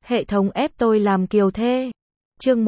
Hệ thống ép tôi làm kiều thê. Chương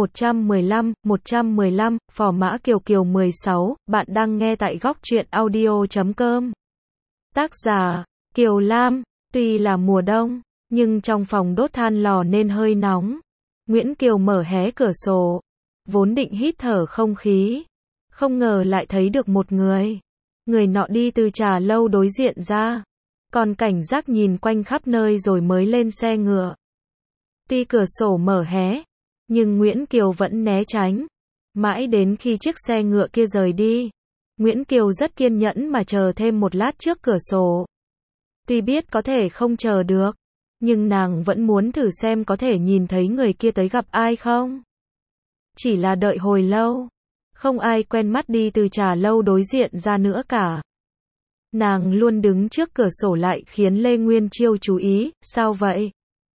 115, phò mã kiều kiều 16, bạn đang nghe tại góc truyện audio.com. Tác giả, Kiều Lam. Tuy là mùa đông, nhưng trong phòng đốt than lò nên hơi nóng. Nguyễn Kiều mở hé cửa sổ, vốn định hít thở không khí. Không ngờ lại thấy được một người. Người nọ đi từ trà lâu đối diện ra. Còn cảnh giác nhìn quanh khắp nơi rồi mới lên xe ngựa. Tuy cửa sổ mở hé, nhưng Nguyễn Kiều vẫn né tránh. Mãi đến khi chiếc xe ngựa kia rời đi, Nguyễn Kiều rất kiên nhẫn mà chờ thêm một lát trước cửa sổ. Tuy biết có thể không chờ được, nhưng nàng vẫn muốn thử xem có thể nhìn thấy người kia tới gặp ai không. Chỉ là đợi hồi lâu, không ai quen mắt đi từ trà lâu đối diện ra nữa cả. Nàng luôn đứng trước cửa sổ lại khiến Lê Nguyên Chiêu chú ý, sao vậy?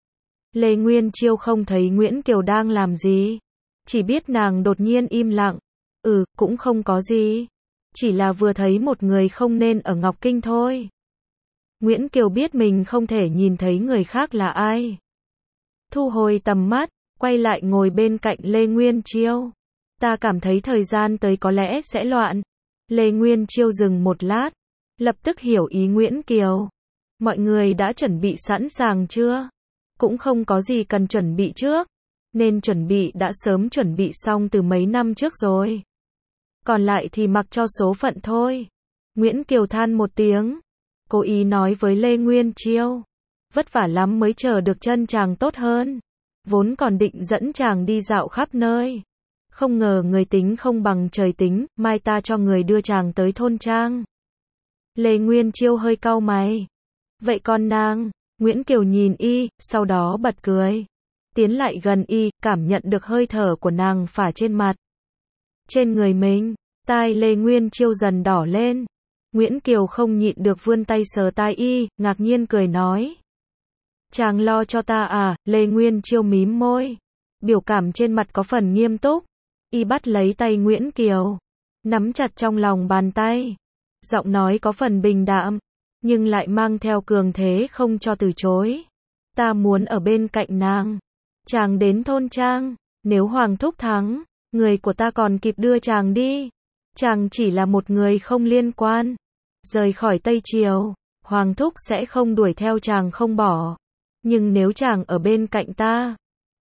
Lê Nguyên Chiêu không thấy Nguyễn Kiều đang làm gì, chỉ biết nàng đột nhiên im lặng. Cũng không có gì, chỉ là vừa thấy một người không nên ở Ngọc Kinh thôi. Nguyễn Kiều biết mình không thể nhìn thấy người khác là ai. Thu hồi tầm mắt, quay lại ngồi bên cạnh Lê Nguyên Chiêu. Ta cảm thấy thời gian tới có lẽ sẽ loạn. Lê Nguyên Chiêu dừng một lát, lập tức hiểu ý Nguyễn Kiều. Mọi người đã chuẩn bị sẵn sàng chưa? Cũng không có gì cần chuẩn bị trước, nên chuẩn bị đã sớm chuẩn bị xong từ mấy năm trước rồi. Còn lại thì mặc cho số phận thôi. Nguyễn Kiều than một tiếng, cố ý nói với Lê Nguyên Chiêu. Vất vả lắm mới chờ được chân chàng tốt hơn. Vốn còn định dẫn chàng đi dạo khắp nơi. Không ngờ người tính không bằng trời tính, mai ta cho người đưa chàng tới thôn trang. Lê Nguyên Chiêu hơi cau mày. Vậy còn nàng? Nguyễn Kiều nhìn y, sau đó bật cười. Tiến lại gần y, cảm nhận được hơi thở của nàng phả trên mặt. Trên người mình, tai Lê Nguyên Chiêu dần đỏ lên. Nguyễn Kiều không nhịn được vươn tay sờ tai y, ngạc nhiên cười nói. Chàng lo cho ta à? Lê Nguyên Chiêu mím môi. Biểu cảm trên mặt có phần nghiêm túc. Y bắt lấy tay Nguyễn Kiều, nắm chặt trong lòng bàn tay. Giọng nói có phần bình đạm, nhưng lại mang theo cường thế không cho từ chối. Ta muốn ở bên cạnh nàng. Chàng đến thôn trang, nếu Hoàng thúc thắng, người của ta còn kịp đưa chàng đi. Chàng chỉ là một người không liên quan. Rời khỏi Tây Triều, Hoàng thúc sẽ không đuổi theo chàng không bỏ. Nhưng nếu chàng ở bên cạnh ta.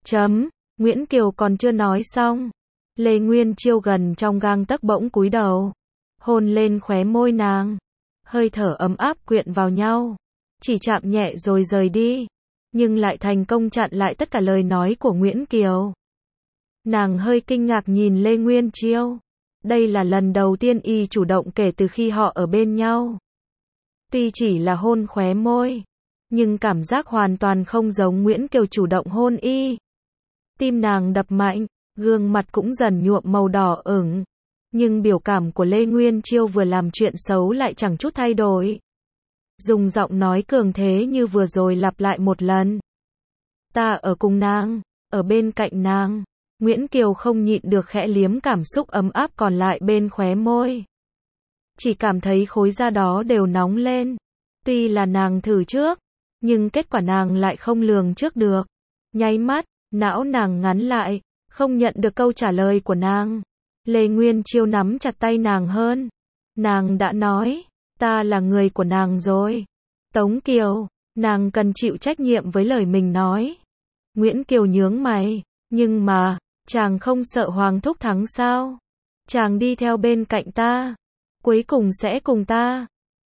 Nguyễn Kiều còn chưa nói xong. Lê Nguyên Chiêu gần trong gang tấc bỗng cúi đầu, hôn lên khóe môi nàng. Hơi thở ấm áp quyện vào nhau, chỉ chạm nhẹ rồi rời đi, nhưng lại thành công chặn lại tất cả lời nói của Nguyễn Kiều. Nàng hơi kinh ngạc nhìn Lê Nguyên Chiêu. Đây là lần đầu tiên y chủ động kể từ khi họ ở bên nhau. Tuy chỉ là hôn khóe môi, nhưng cảm giác hoàn toàn không giống Nguyễn Kiều chủ động hôn y. Tim nàng đập mạnh, gương mặt cũng dần nhuộm màu đỏ ửng. Nhưng biểu cảm của Lê Nguyên Chiêu vừa làm chuyện xấu lại chẳng chút thay đổi. Dùng giọng nói cường thế như vừa rồi lặp lại một lần. Ta ở cùng nàng, ở bên cạnh nàng. Nguyễn Kiều không nhịn được khẽ liếm cảm xúc ấm áp còn lại bên khóe môi. Chỉ cảm thấy khối da đó đều nóng lên. Tuy là nàng thử trước, nhưng kết quả nàng lại không lường trước được. Nháy mắt, não nàng ngắn lại, không nhận được câu trả lời của nàng. Lê Nguyên Chiêu nắm chặt tay nàng hơn. Nàng đã nói, ta là người của nàng rồi. Tống Kiều, nàng cần chịu trách nhiệm với lời mình nói. Nguyễn Kiều nhướng mày, nhưng mà, chàng không sợ Hoàng thúc thắng sao? Chàng đi theo bên cạnh ta, cuối cùng sẽ cùng ta.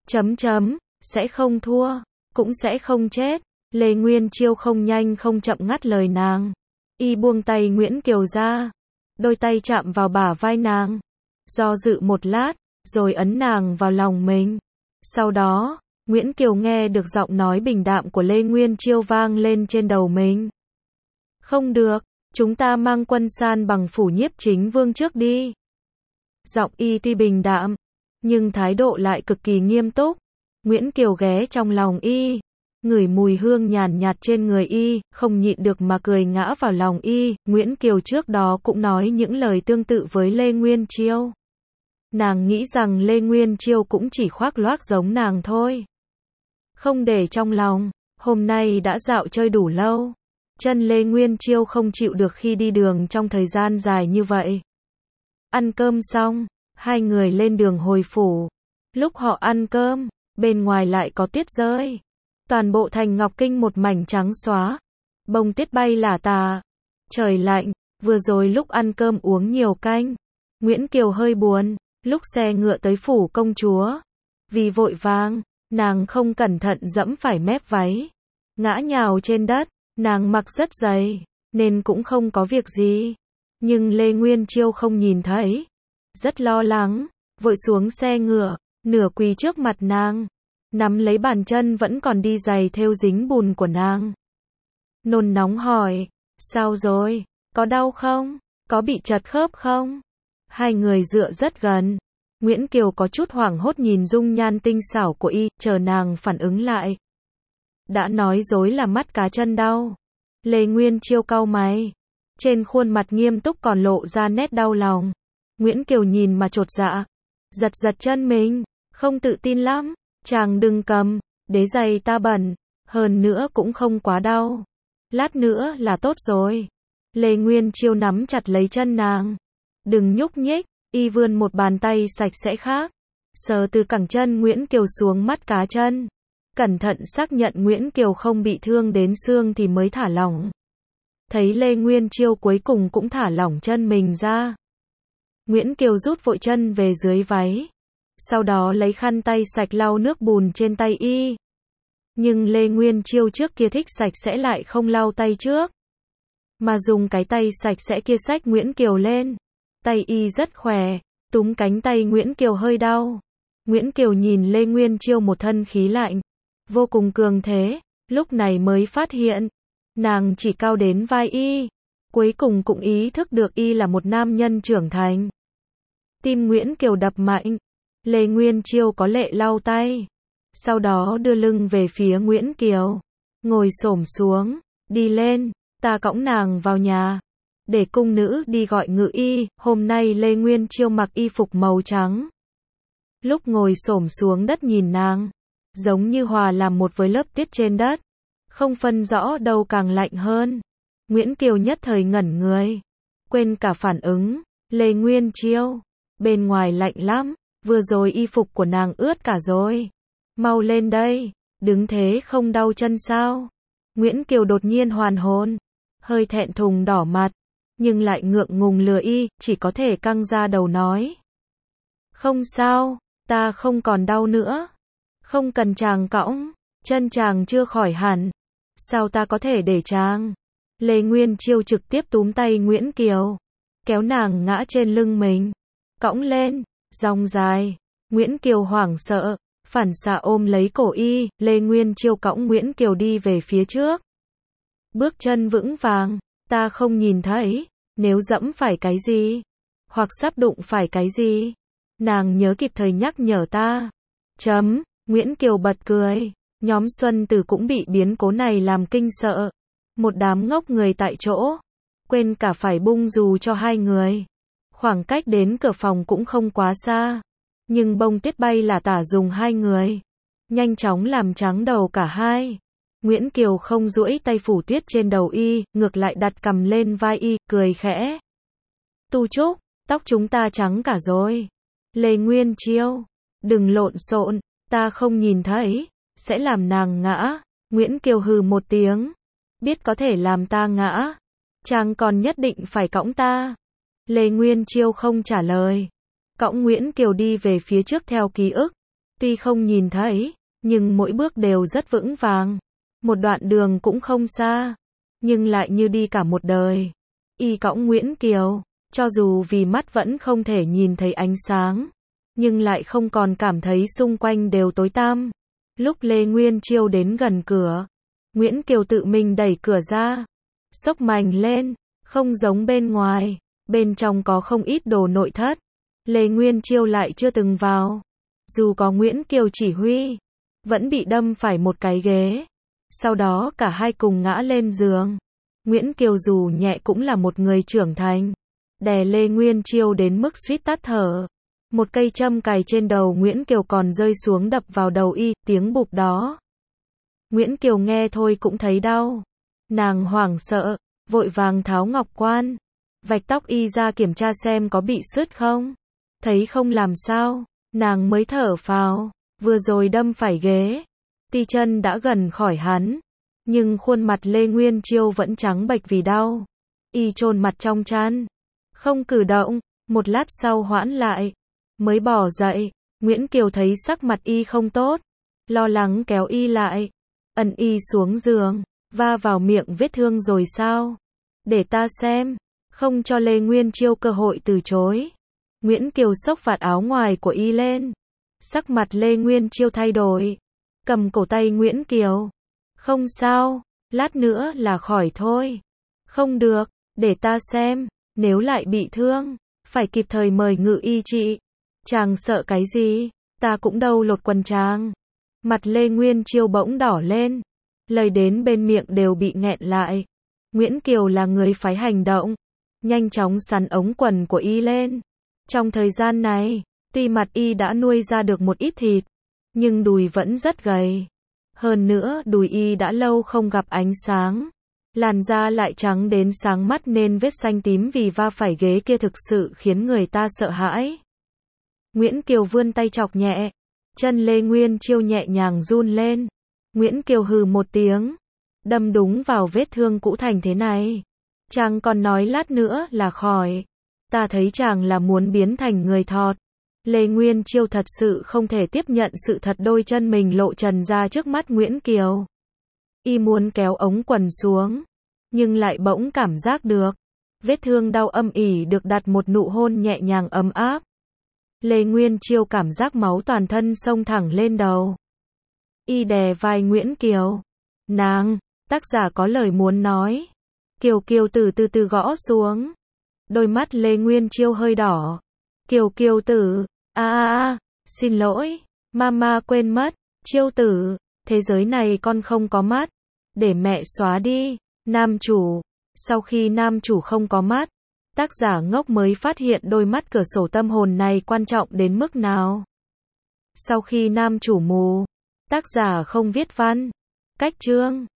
Sẽ không thua, cũng sẽ không chết. Lê Nguyên Chiêu không nhanh không chậm ngắt lời nàng. Y buông tay Nguyễn Kiều ra. Đôi tay chạm vào bả vai nàng. Do dự một lát, rồi ấn nàng vào lòng mình. Sau đó, Nguyễn Kiều nghe được giọng nói bình đạm của Lê Nguyên Chiêu vang lên trên đầu mình. Không được, chúng ta mang quân san bằng phủ Nhiếp Chính Vương trước đi. Giọng y tuy bình đạm, nhưng thái độ lại cực kỳ nghiêm túc. Nguyễn Kiều ghé trong lòng y, ngửi mùi hương nhàn nhạt trên người y, không nhịn được mà cười ngã vào lòng y. Nguyễn Kiều trước đó cũng nói những lời tương tự với Lê Nguyên Chiêu. Nàng nghĩ rằng Lê Nguyên Chiêu cũng chỉ khoác loác giống nàng thôi. Không để trong lòng, hôm nay đã dạo chơi đủ lâu. Chân Lê Nguyên Chiêu không chịu được khi đi đường trong thời gian dài như vậy. Ăn cơm xong, hai người lên đường hồi phủ. Lúc họ ăn cơm, bên ngoài lại có tuyết rơi. Toàn bộ thành Ngọc Kinh một mảnh trắng xóa. Bông tuyết bay lả tả. Trời lạnh, vừa rồi lúc ăn cơm uống nhiều canh. Nguyễn Kiều hơi buồn, lúc xe ngựa tới phủ công chúa. Vì vội vàng, nàng không cẩn thận dẫm phải mép váy. Ngã nhào trên đất, nàng mặc rất dày, nên cũng không có việc gì. Nhưng Lê Nguyên Chiêu không nhìn thấy. Rất lo lắng, vội xuống xe ngựa, nửa quỳ trước mặt nàng. Nắm lấy bàn chân vẫn còn đi giày thêu dính bùn của nàng. Nôn nóng hỏi, sao rồi, có đau không, có bị trật khớp không? Hai người dựa rất gần. Nguyễn Kiều có chút hoảng hốt nhìn dung nhan tinh xảo của y, chờ nàng phản ứng lại. Đã nói dối là mắt cá chân đau. Lê Nguyên Chiêu cau mày. Trên khuôn mặt nghiêm túc còn lộ ra nét đau lòng. Nguyễn Kiều nhìn mà chột dạ. Giật giật chân mình, không tự tin lắm. Chàng đừng cầm, đế giày ta bẩn. Hơn nữa cũng không quá đau. Lát nữa là tốt rồi. Lê Nguyên Chiêu nắm chặt lấy chân nàng. Đừng nhúc nhích, y vươn một bàn tay sạch sẽ khác. Sờ từ cẳng chân Nguyễn Kiều xuống mắt cá chân. Cẩn thận xác nhận Nguyễn Kiều không bị thương đến xương thì mới thả lỏng. Thấy Lê Nguyên Chiêu cuối cùng cũng thả lỏng chân mình ra. Nguyễn Kiều rút vội chân về dưới váy. Sau đó lấy khăn tay sạch lau nước bùn trên tay y. Nhưng Lê Nguyên Chiêu trước kia thích sạch sẽ lại không lau tay trước. Mà dùng cái tay sạch sẽ kia xách Nguyễn Kiều lên. Tay y rất khỏe, túm cánh tay Nguyễn Kiều hơi đau. Nguyễn Kiều nhìn Lê Nguyên Chiêu một thân khí lạnh, vô cùng cường thế, lúc này mới phát hiện. Nàng chỉ cao đến vai y. Cuối cùng cũng ý thức được y là một nam nhân trưởng thành. Tim Nguyễn Kiều đập mạnh. Lê Nguyên Chiêu có lệ lau tay. Sau đó đưa lưng về phía Nguyễn Kiều. Ngồi xổm xuống. Đi lên. Ta cõng nàng vào nhà. Để cung nữ đi gọi ngự y. Hôm nay Lê Nguyên Chiêu mặc y phục màu trắng. Lúc ngồi xổm xuống đất nhìn nàng. Giống như hòa làm một với lớp tuyết trên đất. Không phân rõ đâu càng lạnh hơn. Nguyễn Kiều nhất thời ngẩn người. Quên cả phản ứng. Lê Nguyên Chiêu. Bên ngoài lạnh lắm. Vừa rồi y phục của nàng ướt cả rồi. Mau lên đây. Đứng thế không đau chân sao? Nguyễn Kiều đột nhiên hoàn hồn. Hơi thẹn thùng đỏ mặt. Nhưng lại ngượng ngùng lừa y. Chỉ có thể căng ra đầu nói. Không sao. Ta không còn đau nữa. Không cần chàng cõng. Chân chàng chưa khỏi hẳn. Sao ta có thể để chàng? Lê Nguyên Chiêu trực tiếp túm tay Nguyễn Kiều. Kéo nàng ngã trên lưng mình. Cõng lên. Dòng dài. Nguyễn Kiều hoảng sợ. Phản xạ ôm lấy cổ y. Lê Nguyên Chiêu cõng Nguyễn Kiều đi về phía trước. Bước chân vững vàng. Ta không nhìn thấy. Nếu dẫm phải cái gì. Hoặc sắp đụng phải cái gì. Nàng nhớ kịp thời nhắc nhở ta. Chấm. Nguyễn Kiều bật cười. Nhóm Xuân Tử cũng bị biến cố này làm kinh sợ. Một đám ngốc người tại chỗ. Quên cả phải bung dù cho hai người. Khoảng cách đến cửa phòng cũng không quá xa. Nhưng bông tuyết bay là tả dùng hai người. Nhanh chóng làm trắng đầu cả hai. Nguyễn Kiều không duỗi tay phủ tuyết trên đầu y, ngược lại đặt cằm lên vai y, cười khẽ. Tu Trúc, tóc chúng ta trắng cả rồi. Lê Nguyên Chiêu, đừng lộn xộn, ta không nhìn thấy, sẽ làm nàng ngã. Nguyễn Kiều hừ một tiếng. Biết có thể làm ta ngã. Chàng còn nhất định phải cõng ta. Lê Nguyên Chiêu không trả lời. Cõng Nguyễn Kiều đi về phía trước theo ký ức. Tuy không nhìn thấy, nhưng mỗi bước đều rất vững vàng. Một đoạn đường cũng không xa, nhưng lại như đi cả một đời. Y cõng Nguyễn Kiều, cho dù vì mắt vẫn không thể nhìn thấy ánh sáng, nhưng lại không còn cảm thấy xung quanh đều tối tăm. Lúc Lê Nguyên Chiêu đến gần cửa, Nguyễn Kiều tự mình đẩy cửa ra, xốc mành lên, không giống bên ngoài, bên trong có không ít đồ nội thất. Lê Nguyên Chiêu lại chưa từng vào. Dù có Nguyễn Kiều chỉ huy, vẫn bị đâm phải một cái ghế. Sau đó cả hai cùng ngã lên giường. Nguyễn Kiều dù nhẹ cũng là một người trưởng thành. Đè Lê Nguyên Chiêu đến mức suýt tắt thở. Một cây châm cài trên đầu Nguyễn Kiều còn rơi xuống đập vào đầu y, tiếng bụp đó. Nguyễn Kiều nghe thôi cũng thấy đau. Nàng hoảng sợ, vội vàng tháo ngọc quan, vạch tóc y ra kiểm tra xem có bị sứt không. Thấy không làm sao, nàng mới thở phào, vừa rồi đâm phải ghế. Ti chân đã gần khỏi hắn, nhưng khuôn mặt Lê Nguyên Chiêu vẫn trắng bệch vì đau. Y chôn mặt trong chăn, không cử động, một lát sau hoãn lại, mới bỏ dậy. Nguyễn Kiều thấy sắc mặt y không tốt, lo lắng kéo y lại, ấn y xuống giường, va vào miệng vết thương rồi sao? Để ta xem, không cho Lê Nguyên Chiêu cơ hội từ chối. Nguyễn Kiều xốc vạt áo ngoài của y lên, sắc mặt Lê Nguyên Chiêu thay đổi, cầm cổ tay Nguyễn Kiều. Không sao, lát nữa là khỏi thôi. Không được, để ta xem, nếu lại bị thương, phải kịp thời mời ngự y trị. Chàng sợ cái gì? Ta cũng đâu lột quần chàng. Mặt Lê Nguyên Chiêu bỗng đỏ lên, lời đến bên miệng đều bị nghẹn lại. Nguyễn Kiều là người phải hành động, nhanh chóng sắn ống quần của y lên. Trong thời gian này, tuy mặt y đã nuôi ra được một ít thịt, nhưng đùi vẫn rất gầy. Hơn nữa đùi y đã lâu không gặp ánh sáng, làn da lại trắng đến sáng mắt nên vết xanh tím vì va phải ghế kia thực sự khiến người ta sợ hãi. Nguyễn Kiều vươn tay chọc nhẹ, chân Lê Nguyên Chiêu nhẹ nhàng run lên. Nguyễn Kiều hừ một tiếng, đâm đúng vào vết thương cũ thành thế này. Chàng còn nói lát nữa là khỏi. Ta thấy chàng là muốn biến thành người thọt. Lê Nguyên Chiêu thật sự không thể tiếp nhận sự thật đôi chân mình lộ trần ra trước mắt Nguyễn Kiều. Y muốn kéo ống quần xuống, nhưng lại bỗng cảm giác được. Vết thương đau âm ỉ được đặt một nụ hôn nhẹ nhàng ấm áp. Lê Nguyên Chiêu cảm giác máu toàn thân xông thẳng lên đầu. Y đè vai Nguyễn Kiều. Nàng, tác giả có lời muốn nói. Kiều Kiều tử từ từ gõ xuống. Đôi mắt Lê Nguyên Chiêu hơi đỏ. Kiều Kiều tử, xin lỗi, mama quên mất. Chiêu tử, thế giới này con không có mắt. Để mẹ xóa đi. Nam chủ. Sau khi nam chủ không có mắt, tác giả ngốc mới phát hiện đôi mắt cửa sổ tâm hồn này quan trọng đến mức nào. Sau khi nam chủ mù, tác giả không viết văn, cách chương.